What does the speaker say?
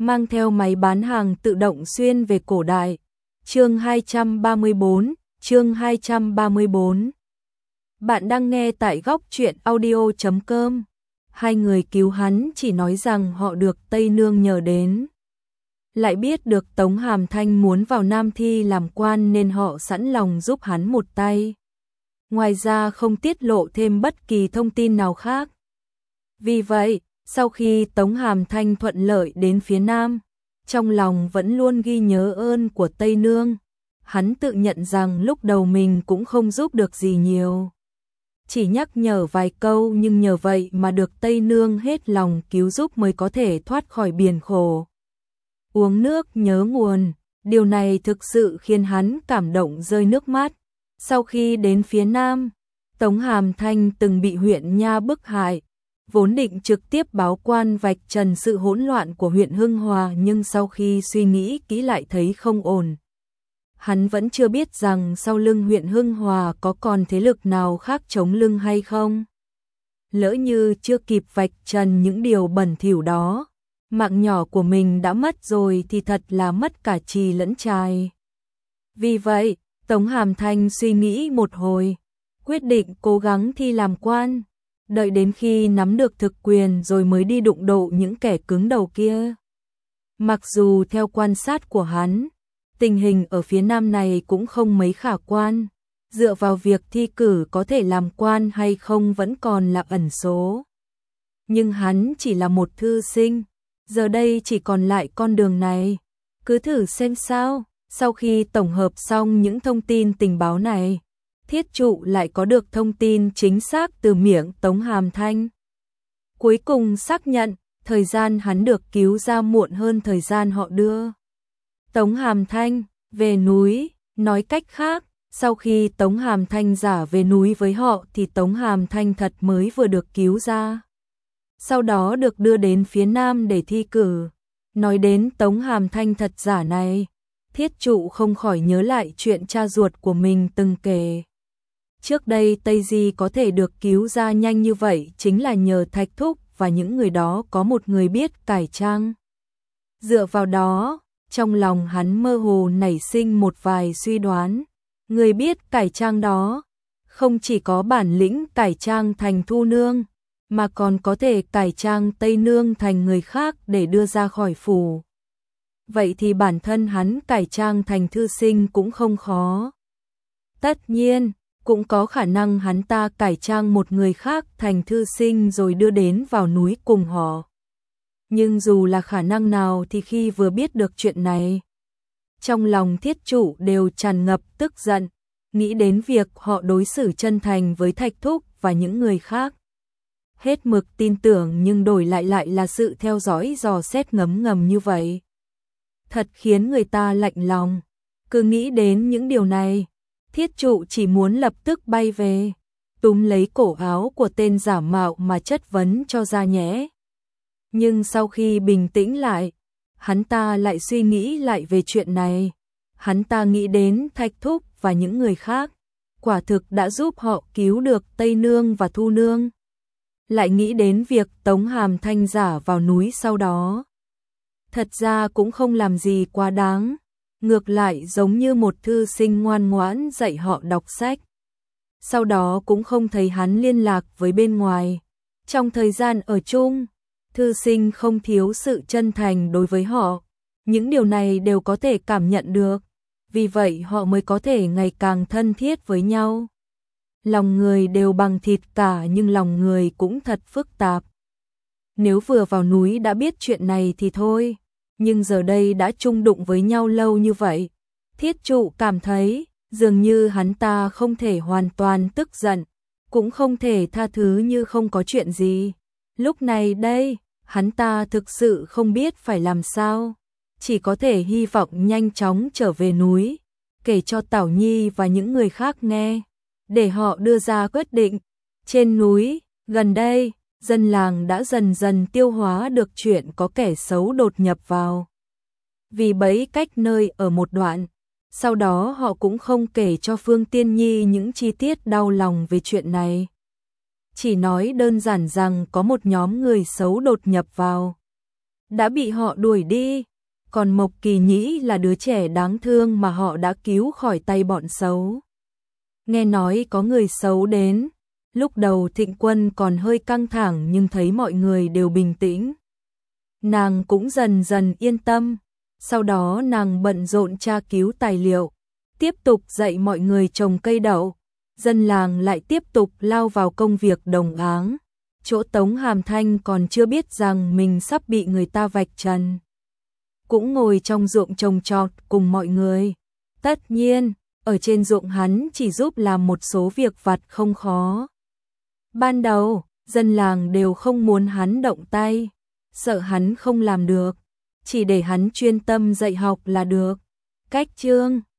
mang theo máy bán hàng tự động xuyên về cổ đại. Chương 234. Bạn đang nghe tại góc truyện audio.com. Hai người cứu hắn chỉ nói rằng họ được Tây Nương nhờ đến. Lại biết được Tống Hàm Thanh muốn vào Nam Thi làm quan nên họ sẵn lòng giúp hắn một tay. Ngoài ra không tiết lộ thêm bất kỳ thông tin nào khác. Vì vậy, sau khi Tống Hàm Thanh thuận lợi đến phía Nam, trong lòng vẫn luôn ghi nhớ ơn của Tây Nương. Hắn tự nhận rằng lúc đầu mình cũng không giúp được gì nhiều. Chỉ nhắc nhở vài câu nhưng nhờ vậy mà được Tây Nương hết lòng cứu giúp mới có thể thoát khỏi biển khổ. Uống nước nhớ nguồn, điều này thực sự khiến hắn cảm động rơi nước mắt. Sau khi đến phía Nam, Tống Hàm Thanh từng bị huyện Nha bức hại, vốn định trực tiếp báo quan vạch trần sự hỗn loạn của huyện Hưng Hòa nhưng sau khi suy nghĩ kỹ lại thấy không ổn. Hắn vẫn chưa biết rằng sau lưng huyện Hưng Hòa có còn thế lực nào khác chống lưng hay không. Lỡ như chưa kịp vạch trần những điều bẩn thỉu đó, mạng nhỏ của mình đã mất rồi thì thật là mất cả trì lẫn trài. Vì vậy, Tống Hàm Thanh suy nghĩ một hồi, quyết định cố gắng thi làm quan, đợi đến khi nắm được thực quyền rồi mới đi đụng độ những kẻ cứng đầu kia. Mặc dù theo quan sát của hắn, tình hình ở phía Nam này cũng không mấy khả quan, dựa vào việc thi cử có thể làm quan hay không vẫn còn là ẩn số. Nhưng hắn chỉ là một thư sinh, giờ đây chỉ còn lại con đường này, cứ thử xem sao. Sau khi tổng hợp xong những thông tin tình báo này, Thiết Trụ lại có được thông tin chính xác từ miệng Tống Hàm Thanh. Cuối cùng xác nhận, thời gian hắn được cứu ra muộn hơn thời gian họ đưa Tống Hàm Thanh về núi. Nói cách khác, sau khi Tống Hàm Thanh giả về núi với họ thì Tống Hàm Thanh thật mới vừa được cứu ra. Sau đó được đưa đến phía Nam để thi cử. Nói đến Tống Hàm Thanh thật giả này, Thiết Trụ không khỏi nhớ lại chuyện cha ruột của mình từng kể. Trước đây Tây Di có thể được cứu ra nhanh như vậy chính là nhờ Thạch Thúc và những người đó có một người biết cải trang. Dựa vào đó, trong lòng hắn mơ hồ nảy sinh một vài suy đoán. Người biết cải trang đó, không chỉ có bản lĩnh cải trang thành Thu Nương, mà còn có thể cải trang Tây Nương thành người khác để đưa ra khỏi phủ. Vậy thì bản thân hắn cải trang thành thư sinh cũng không khó. Tất nhiên, cũng có khả năng hắn ta cải trang một người khác thành thư sinh rồi đưa đến vào núi cùng họ. Nhưng dù là khả năng nào thì khi vừa biết được chuyện này, trong lòng Thiết Trụ đều tràn ngập tức giận, nghĩ đến việc họ đối xử chân thành với Thạch Thúc và những người khác. Hết mực tin tưởng nhưng đổi lại là sự theo dõi dò xét ngấm ngầm như vậy. Thật khiến người ta lạnh lòng. Cứ nghĩ đến những điều này, Thiết Trụ chỉ muốn lập tức bay về, túm lấy cổ áo của tên giả mạo mà chất vấn cho ra nhẽ. Nhưng sau khi bình tĩnh lại, hắn ta lại suy nghĩ lại về chuyện này. Hắn ta nghĩ đến Thạch Thúc và những người khác, quả thực đã giúp họ cứu được Tây Nương và Thu Nương. Lại nghĩ đến việc Tống Hàm Thanh giả vào núi sau đó. Thật ra cũng không làm gì quá đáng, ngược lại giống như một thư sinh ngoan ngoãn dạy họ đọc sách. Sau đó cũng không thấy hắn liên lạc với bên ngoài. Trong thời gian ở chung, thư sinh không thiếu sự chân thành đối với họ. Những điều này đều có thể cảm nhận được, vì vậy họ mới có thể ngày càng thân thiết với nhau. Lòng người đều bằng thịt cả nhưng lòng người cũng thật phức tạp. Nếu vừa vào núi đã biết chuyện này thì thôi, nhưng giờ đây đã chung đụng với nhau lâu như vậy, Thiết Trụ cảm thấy dường như hắn ta không thể hoàn toàn tức giận, cũng không thể tha thứ như không có chuyện gì. Lúc này đây, hắn ta thực sự không biết phải làm sao, chỉ có thể hy vọng nhanh chóng trở về núi, kể cho Tảo Nhi và những người khác nghe, để họ đưa ra quyết định. Trên núi, gần đây, dân làng đã dần dần tiêu hóa được chuyện có kẻ xấu đột nhập vào. Vì bấy cách nơi ở một đoạn, sau đó họ cũng không kể cho Phương Tiên Nhi những chi tiết đau lòng về chuyện này. Chỉ nói đơn giản rằng có một nhóm người xấu đột nhập vào. đã bị họ đuổi đi, còn Mộc Kỳ Nhĩ là đứa trẻ đáng thương mà họ đã cứu khỏi tay bọn xấu. Nghe nói có người xấu đến, lúc đầu Thịnh Quân còn hơi căng thẳng nhưng thấy mọi người đều bình tĩnh. Nàng cũng dần dần yên tâm, sau đó nàng bận rộn tra cứu tài liệu, tiếp tục dạy mọi người trồng cây đậu, dân làng lại tiếp tục lao vào công việc đồng áng. Chỗ Tống Hàm Thanh còn chưa biết rằng mình sắp bị người ta vạch trần. Cũng ngồi trong ruộng trồng trọt cùng mọi người. Tất nhiên, ở trên ruộng hắn chỉ giúp làm một số việc vặt không khó. Ban đầu, dân làng đều không muốn hắn động tay, sợ hắn không làm được, chỉ để hắn chuyên tâm dạy học là được. Cách chương